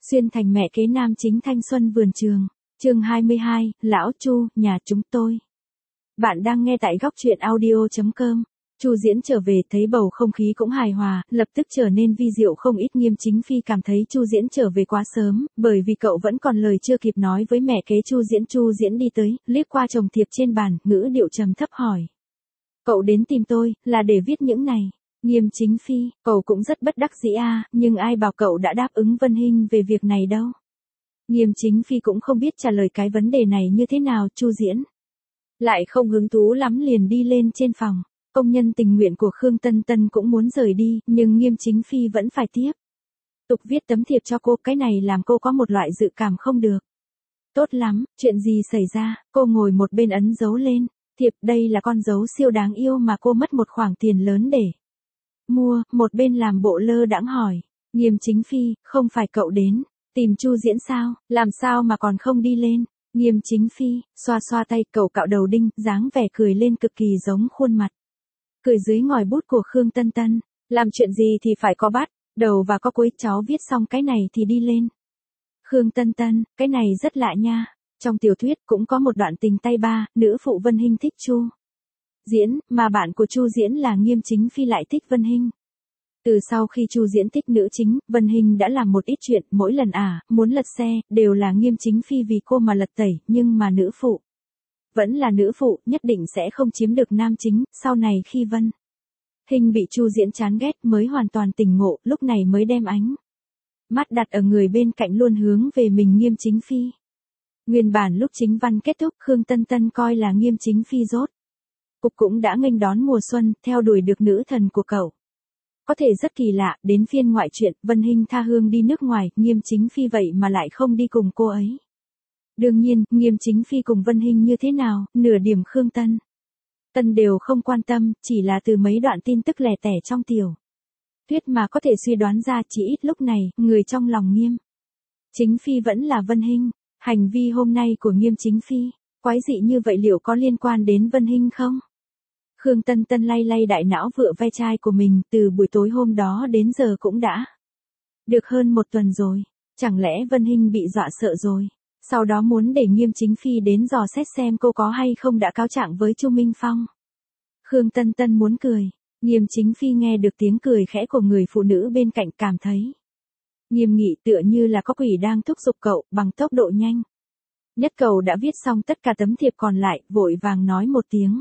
Xuyên thành mẹ kế nam chính thanh xuân vườn trường. Chương 22, Lão Chu, nhà chúng tôi. Bạn đang nghe tại góc truyện audio.com. Chu Diễn trở về thấy bầu không khí cũng hài hòa, lập tức trở nên vi diệu không ít. Nghiêm Chính Phi cảm thấy Chu Diễn trở về quá sớm, bởi vì cậu vẫn còn lời chưa kịp nói với mẹ kế Chu Diễn. Chu Diễn đi tới, liếc qua chồng thiệp trên bàn, ngữ điệu trầm thấp hỏi. Cậu đến tìm tôi, là để viết những này. Nghiêm Chính Phi, cậu cũng rất bất đắc dĩ nhưng ai bảo cậu đã đáp ứng Vân Hinh về việc này đâu. Nghiêm Chính Phi cũng không biết trả lời cái vấn đề này như thế nào. Chu Diễn lại không hứng thú lắm liền đi lên trên phòng. Công nhân tình nguyện của Khương Tân Tân cũng muốn rời đi, nhưng Nghiêm Chính Phi vẫn phải tiếp tục viết tấm thiệp cho cô. Cái này làm cô có một loại dự cảm không được. Tốt lắm, chuyện gì xảy ra? Cô ngồi một bên ấn dấu lên. Thiệp, đây là con dấu siêu đáng yêu mà cô mất một khoản tiền lớn để mua. Một bên làm bộ lơ đãng hỏi. Nghiêm Chính Phi, không phải cậu đến tìm Chu Diễn sao? Làm sao mà còn không đi lên? Nghiêm Chính Phi, xoa xoa tay, cậu cạo đầu đinh, dáng vẻ cười lên cực kỳ giống khuôn mặt cười dưới ngòi bút của Khương Tân Tân. Làm chuyện gì thì phải có bắt đầu và có cuối, cháu viết xong cái này thì đi lên. Khương Tân Tân, cái này rất lạ nha. Trong tiểu thuyết cũng có một đoạn tình tay ba, nữ phụ Vân Hinh thích Chu Diễn, mà bạn của Chu Diễn là Nghiêm Chính Phi lại thích Vân Hinh. Từ sau khi Chu Diễn thích nữ chính, Vân Hinh đã làm một ít chuyện, mỗi lần muốn lật xe, đều là Nghiêm Chính Phi vì cô mà lật tẩy, nhưng mà nữ phụ vẫn là nữ phụ, nhất định sẽ không chiếm được nam chính. Sau này khi Vân Hinh bị Chu Diễn chán ghét mới hoàn toàn tỉnh ngộ, lúc này mới đem ánh mắt đặt ở người bên cạnh luôn hướng về mình. Nghiêm Chính Phi. Nguyên bản lúc chính văn kết thúc, Khương Tân Tân coi là Nghiêm Chính Phi rốt cục cũng đã nghênh đón mùa xuân, theo đuổi được nữ thần của cậu. Có thể rất kỳ lạ, đến phiên ngoại truyện, Vân Hinh tha hương đi nước ngoài, Nghiêm Chính Phi vậy mà lại không đi cùng cô ấy. Đương nhiên, Nghiêm Chính Phi cùng Vân Hinh như thế nào, nửa điểm Khương Tân Tân đều không quan tâm, chỉ là từ mấy đoạn tin tức lẻ tẻ trong tiểu thuyết mà có thể suy đoán ra. Chỉ ít lúc này, người trong lòng Nghiêm Chính Phi vẫn là Vân Hinh. Hành vi hôm nay của Nghiêm Chính Phi quái dị như vậy liệu có liên quan đến Vân Hinh không? Khương Tân Tân lay lay đại não vựa ve chai của mình, từ buổi tối hôm đó đến giờ cũng đã được hơn một tuần rồi. Chẳng lẽ Vân Hinh bị dọa sợ rồi? Sau đó muốn để Nghiêm Chính Phi đến dò xét xem cô có hay không đã cáo trạng với Chu Minh Phong. Khương Tân Tân muốn cười. Nghiêm Chính Phi nghe được tiếng cười khẽ của người phụ nữ bên cạnh, cảm thấy nghiêm nghị, tựa như là có quỷ đang thúc giục cậu, bằng tốc độ nhanh nhất. Cậu đã viết xong tất cả tấm thiệp còn lại, vội vàng nói một tiếng.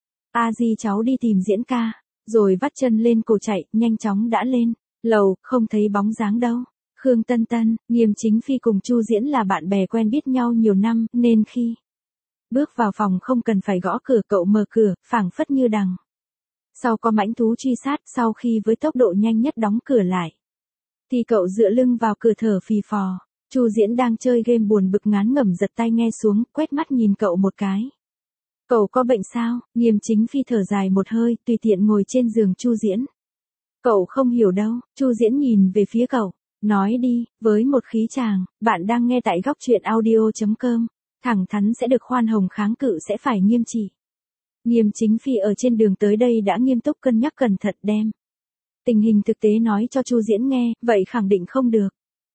A Di, cháu đi tìm Diễn ca, rồi vắt chân lên cổ chạy, nhanh chóng đã lên lầu, không thấy bóng dáng đâu. Khương Tân Tân, Nghiêm Chính Phi cùng Chu Diễn là bạn bè quen biết nhau nhiều năm, nên khi bước vào phòng không cần phải gõ cửa, cậu mở cửa, phảng phất như đằng sau có mãnh thú truy sát. Sau khi với tốc độ nhanh nhất đóng cửa lại, thì cậu dựa lưng vào cửa thở phì phò. Chu Diễn đang chơi game buồn bực ngán ngẩm giật tai nghe xuống, quét mắt nhìn cậu một cái. Cậu có bệnh sao? Nghiêm Chính Phi thở dài một hơi, tùy tiện ngồi trên giường Chu Diễn. Cậu không hiểu đâu. Chu Diễn nhìn về phía cậu, nói đi, với một khí chàng. Bạn đang nghe tại góc truyện audio.com. Thẳng thắn sẽ được khoan hồng, kháng cự sẽ phải nghiêm trị. Nghiêm Chính Phi ở trên đường tới đây đã nghiêm túc cân nhắc cẩn thận, đem tình hình thực tế nói cho Chu Diễn nghe, vậy khẳng định không được.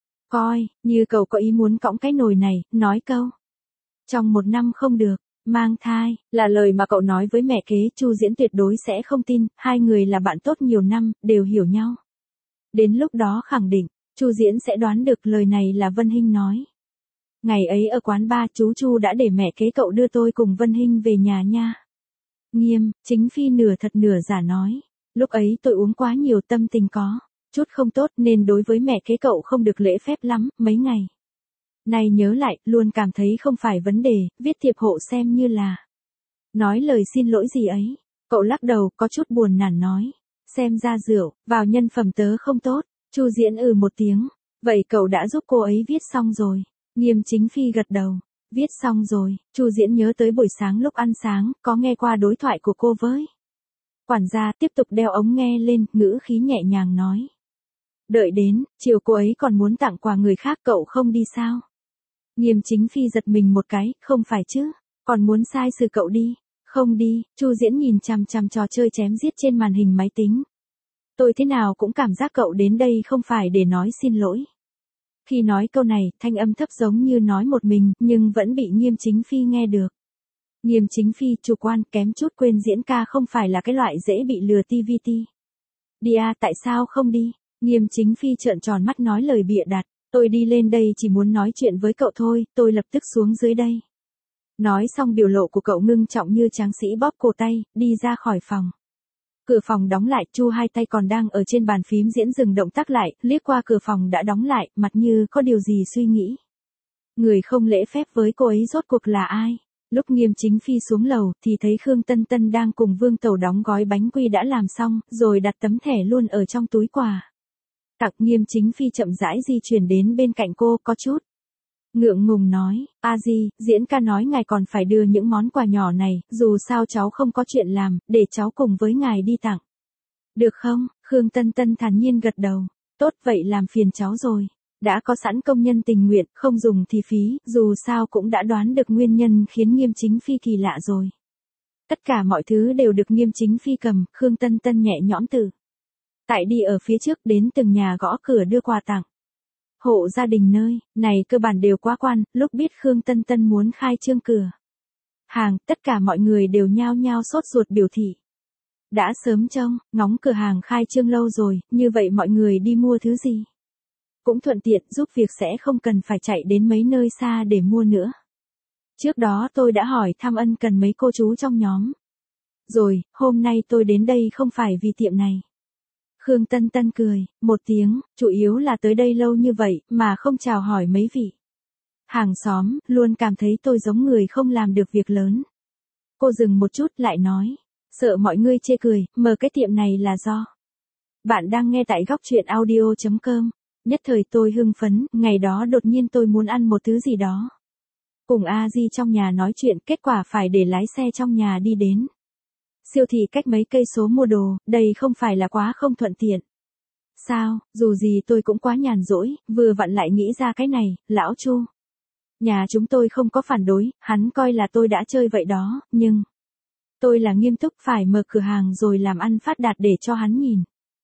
Coi như cậu có ý muốn cõng cái nồi này, nói câu trong 1 năm không được mang thai là lời mà cậu nói với mẹ kế. Chu Diễn tuyệt đối sẽ không tin, hai người là bạn tốt nhiều năm, đều hiểu nhau. Đến lúc đó khẳng định Chu Diễn sẽ đoán được lời này là Vân Hinh nói. Ngày ấy ở quán bar, chú Chu đã để mẹ kế cậu đưa tôi cùng Vân Hinh về nhà nha. Nghiêm Chính Phi nửa thật nửa giả nói. Lúc ấy tôi uống quá nhiều, tâm tình có chút không tốt, nên đối với mẹ kế cậu không được lễ phép lắm. Mấy ngày này nhớ lại, luôn cảm thấy không phải vấn đề, viết thiệp hộ xem như là nói lời xin lỗi gì ấy. Cậu lắc đầu, có chút buồn nản nói. Xem ra rượu vào nhân phẩm tớ không tốt. Chu Diễn một tiếng. Vậy cậu đã giúp cô ấy viết xong rồi? Nghiêm Chính Phi gật đầu. Viết xong rồi. Chu Diễn nhớ tới buổi sáng lúc ăn sáng, có nghe qua đối thoại của cô với quản gia, tiếp tục đeo ống nghe lên, ngữ khí nhẹ nhàng nói. Đợi đến chiều cô ấy còn muốn tặng quà người khác, cậu không đi sao? Nghiêm Chính Phi giật mình một cái, không phải chứ, còn muốn sai sự cậu đi. Không đi. Chu Diễn nhìn chằm chằm trò chơi chém giết trên màn hình máy tính. Tôi thế nào cũng cảm giác cậu đến đây không phải để nói xin lỗi. Khi nói câu này, thanh âm thấp giống như nói một mình, nhưng vẫn bị Nghiêm Chính Phi nghe được. Nghiêm Chính Phi chủ quan kém chút quên diễn ca không phải là cái loại dễ bị lừa TVT. Đi à, tại sao không đi? Nghiêm Chính Phi trợn tròn mắt nói lời bịa đặt. Tôi đi lên đây chỉ muốn nói chuyện với cậu thôi, tôi lập tức xuống dưới đây. Nói xong biểu lộ của cậu ngưng trọng như tráng sĩ bóp cổ tay, đi ra khỏi phòng. Cửa phòng đóng lại, Chu hai tay còn đang ở trên bàn phím diễn dừng động tác lại, liếc qua cửa phòng đã đóng lại, mặt như có điều gì suy nghĩ. Người không lễ phép với cô ấy rốt cuộc là ai? Lúc Nghiêm Chính Phi xuống lầu thì thấy Khương Tân Tân đang cùng Vương Tẩu đóng gói bánh quy đã làm xong, rồi đặt tấm thẻ luôn ở trong túi quà. Tặc Nghiêm Chính Phi chậm rãi di chuyển đến bên cạnh cô có chút. Ngượng ngùng nói, a di, diễn ca nói ngài còn phải đưa những món quà nhỏ này, dù sao cháu không có chuyện làm, để cháu cùng với ngài đi tặng. Được không? Khương Tân Tân thản nhiên gật đầu. Tốt vậy làm phiền cháu rồi. Đã có sẵn công nhân tình nguyện, không dùng thì phí, dù sao cũng đã đoán được nguyên nhân khiến Nghiêm Chính Phi kỳ lạ rồi. Tất cả mọi thứ đều được Nghiêm Chính Phi cầm, Khương Tân Tân nhẹ nhõm từ. Tại đi ở phía trước đến từng nhà gõ cửa đưa quà tặng. Hộ gia đình nơi này cơ bản đều quá quan, lúc biết Khương Tân Tân muốn khai trương cửa hàng, tất cả mọi người đều nhao nhao sốt ruột biểu thị. Đã sớm trông, ngóng cửa hàng khai trương lâu rồi, như vậy mọi người đi mua thứ gì? Cũng thuận tiện giúp việc sẽ không cần phải chạy đến mấy nơi xa để mua nữa. Trước đó tôi đã hỏi thăm ân cần mấy cô chú trong nhóm. Rồi, hôm nay tôi đến đây không phải vì tiệm này. Khương Tân Tân cười, một tiếng, chủ yếu là tới đây lâu như vậy, mà không chào hỏi mấy vị hàng xóm, luôn cảm thấy tôi giống người không làm được việc lớn. Cô dừng một chút lại nói, sợ mọi người chê cười, mở cái tiệm này là do. Bạn đang nghe tại góc truyện audio.com. Nhất thời tôi hưng phấn, ngày đó đột nhiên tôi muốn ăn một thứ gì đó. Cùng A Di trong nhà nói chuyện, kết quả phải để lái xe trong nhà đi đến siêu thị cách mấy cây số mua đồ, đây không phải là quá không thuận tiện. Sao, dù gì tôi cũng quá nhàn rỗi, vừa vặn lại nghĩ ra cái này, lão Chu. Nhà chúng tôi không có phản đối, hắn coi là tôi đã chơi vậy đó, nhưng tôi là nghiêm túc phải mở cửa hàng rồi làm ăn phát đạt để cho hắn nhìn.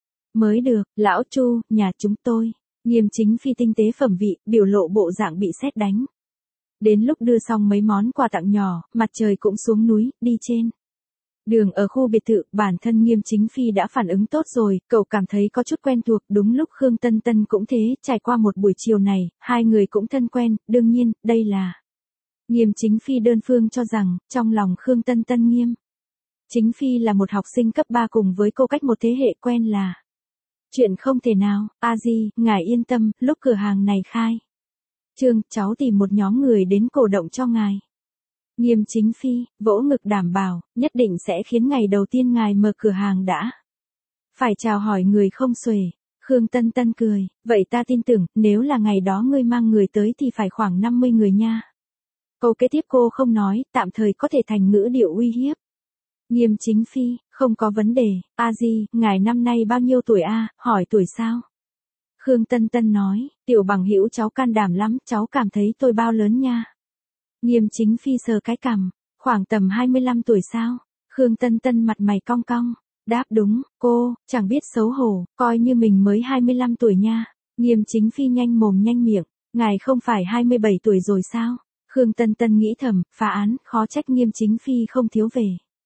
Mới được, lão Chu, nhà chúng tôi. Nghiêm Chính Phi tinh tế phẩm vị, biểu lộ bộ dạng bị sét đánh. Đến lúc đưa xong mấy món quà tặng nhỏ, mặt trời cũng xuống núi, đi trên đường ở khu biệt thự, bản thân Nghiêm Chính Phi đã phản ứng tốt rồi, cậu cảm thấy có chút quen thuộc, đúng lúc Khương Tân Tân cũng thế, trải qua một buổi chiều này, hai người cũng thân quen, đương nhiên, đây là Nghiêm Chính Phi đơn phương cho rằng, trong lòng Khương Tân Tân Nghiêm Chính Phi là một học sinh cấp 3 cùng với cô cách một thế hệ quen là chuyện không thể nào, a di, ngài yên tâm, lúc cửa hàng này khai trương, cháu tìm một nhóm người đến cổ động cho ngài. Nghiêm Chính Phi, vỗ ngực đảm bảo, nhất định sẽ khiến ngày đầu tiên ngài mở cửa hàng đã phải chào hỏi người không xuể. Khương Tân Tân cười, vậy ta tin tưởng, nếu là ngày đó ngươi mang người tới thì phải khoảng 50 người nha. Câu kế tiếp cô không nói, tạm thời có thể thành ngữ điệu uy hiếp. Nghiêm Chính Phi, không có vấn đề, a di, ngài năm nay bao nhiêu tuổi a, hỏi tuổi sao? Khương Tân Tân nói, tiểu bằng hữu cháu can đảm lắm, cháu cảm thấy tôi bao lớn nha. Nghiêm Chính Phi sờ cái cằm, khoảng tầm 25 tuổi sao? Khương Tân Tân mặt mày cong cong, đáp đúng, cô, chẳng biết xấu hổ, coi như mình mới 25 tuổi nha. Nghiêm Chính Phi nhanh mồm nhanh miệng, ngài không phải 27 tuổi rồi sao? Khương Tân Tân nghĩ thầm, phá án, khó trách Nghiêm Chính Phi không thiếu về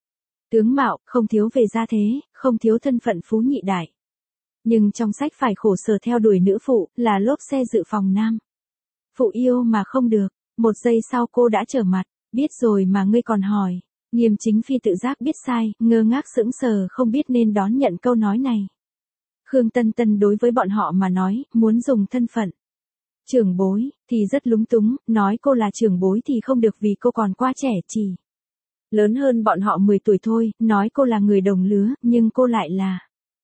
tướng mạo, không thiếu về gia thế, không thiếu thân phận phú nhị đại. Nhưng trong sách phải khổ sở theo đuổi nữ phụ, là lốp xe dự phòng nam phụ yêu mà không được. Một giây sau cô đã trở mặt, biết rồi mà ngươi còn hỏi. Nghiêm Chính Phi tự giác biết sai, ngơ ngác sững sờ không biết nên đón nhận câu nói này. Khương Tân Tân đối với bọn họ mà nói, muốn dùng thân phận trưởng bối, thì rất lúng túng, nói cô là trưởng bối thì không được vì cô còn quá trẻ, chỉ lớn hơn bọn họ 10 tuổi thôi, nói cô là người đồng lứa, nhưng cô lại là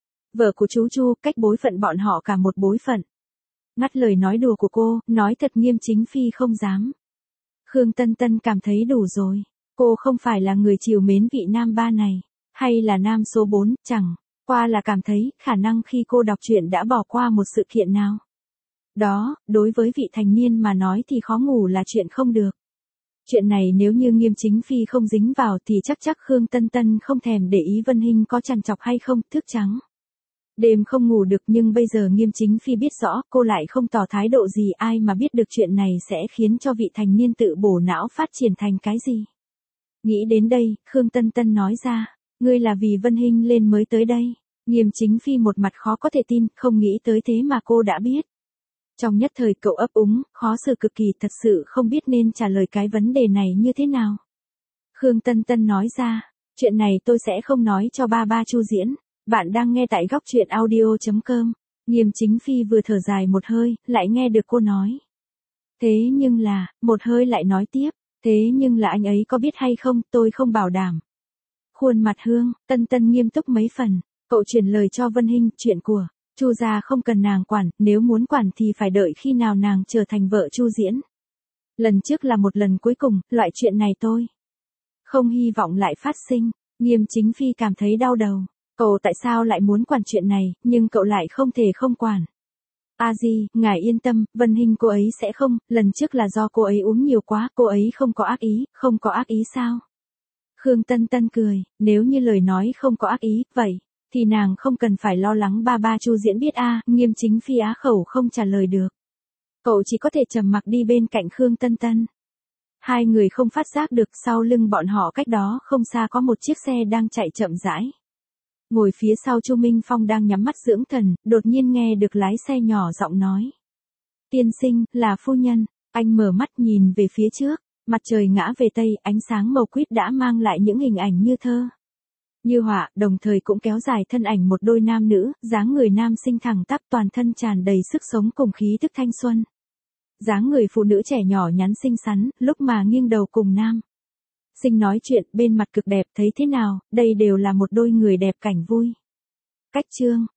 vợ của chú Chu, cách bối phận bọn họ cả một bối phận. Ngắt lời nói đùa của cô, nói thật Nghiêm Chính Phi không dám. Khương Tân Tân cảm thấy đủ rồi. Cô không phải là người chiều mến vị nam ba này, hay là nam số 4, chẳng qua là cảm thấy khả năng khi cô đọc truyện đã bỏ qua một sự kiện nào đó, đối với vị thành niên mà nói thì khó ngủ là chuyện không được. Chuyện này nếu như Nghiêm Chính Phi không dính vào thì chắc Khương Tân Tân không thèm để ý Vân Hinh có trằn trọc hay không, thức trắng Đêm không ngủ được nhưng bây giờ Nghiêm Chính Phi biết rõ cô lại không tỏ thái độ gì, ai mà biết được chuyện này sẽ khiến cho vị thành niên tự bổ não phát triển thành cái gì. Nghĩ đến đây, Khương Tân Tân nói ra, ngươi là vì Vân Hinh lên mới tới đây. Nghiêm Chính Phi một mặt khó có thể tin, không nghĩ tới thế mà cô đã biết. Trong nhất thời cậu ấp úng, khó xử cực kỳ, thật sự không biết nên trả lời cái vấn đề này như thế nào. Khương Tân Tân nói ra, chuyện này tôi sẽ không nói cho ba Chu Diễn. Bạn đang nghe tại góc truyện audio.com. Nghiêm Chính Phi vừa thở dài một hơi, lại nghe được cô nói. Thế nhưng là, một hơi lại nói tiếp, thế nhưng là anh ấy có biết hay không, tôi không bảo đảm. Khuôn mặt Tân Tân nghiêm túc mấy phần, cậu truyền lời cho Vân Hinh, chuyện của Chu gia không cần nàng quản, nếu muốn quản thì phải đợi khi nào nàng trở thành vợ Chu Diễn. Lần trước là một lần cuối cùng, loại chuyện này tôi không hy vọng lại phát sinh. Nghiêm Chính Phi cảm thấy đau đầu. Cậu tại sao lại muốn quản chuyện này, nhưng cậu lại không thể không quản. Di, ngài yên tâm, Vân Hinh cô ấy sẽ không, lần trước là do cô ấy uống nhiều quá, cô ấy không có ác ý, không có ác ý sao? Khương Tân Tân cười, nếu như lời nói không có ác ý, vậy, thì nàng không cần phải lo lắng ba Chu Diễn biết Nghiêm Chính Phi á khẩu không trả lời được. Cậu chỉ có thể trầm mặc đi bên cạnh Khương Tân Tân. Hai người không phát giác được sau lưng bọn họ cách đó không xa có một chiếc xe đang chạy chậm rãi. Ngồi phía sau Chu Minh Phong đang nhắm mắt dưỡng thần, đột nhiên nghe được lái xe nhỏ giọng nói. Tiên sinh, là phu nhân, anh mở mắt nhìn về phía trước, mặt trời ngã về tây, ánh sáng màu quýt đã mang lại những hình ảnh như thơ. Như họa, đồng thời cũng kéo dài thân ảnh một đôi nam nữ, dáng người nam sinh thẳng tắp toàn thân tràn đầy sức sống cùng khí thức thanh xuân. Dáng người phụ nữ trẻ nhỏ nhắn xinh xắn, lúc mà nghiêng đầu cùng nam sinh nói chuyện, bên mặt cực đẹp, thấy thế nào, đây đều là một đôi người đẹp cảnh vui. Cách chương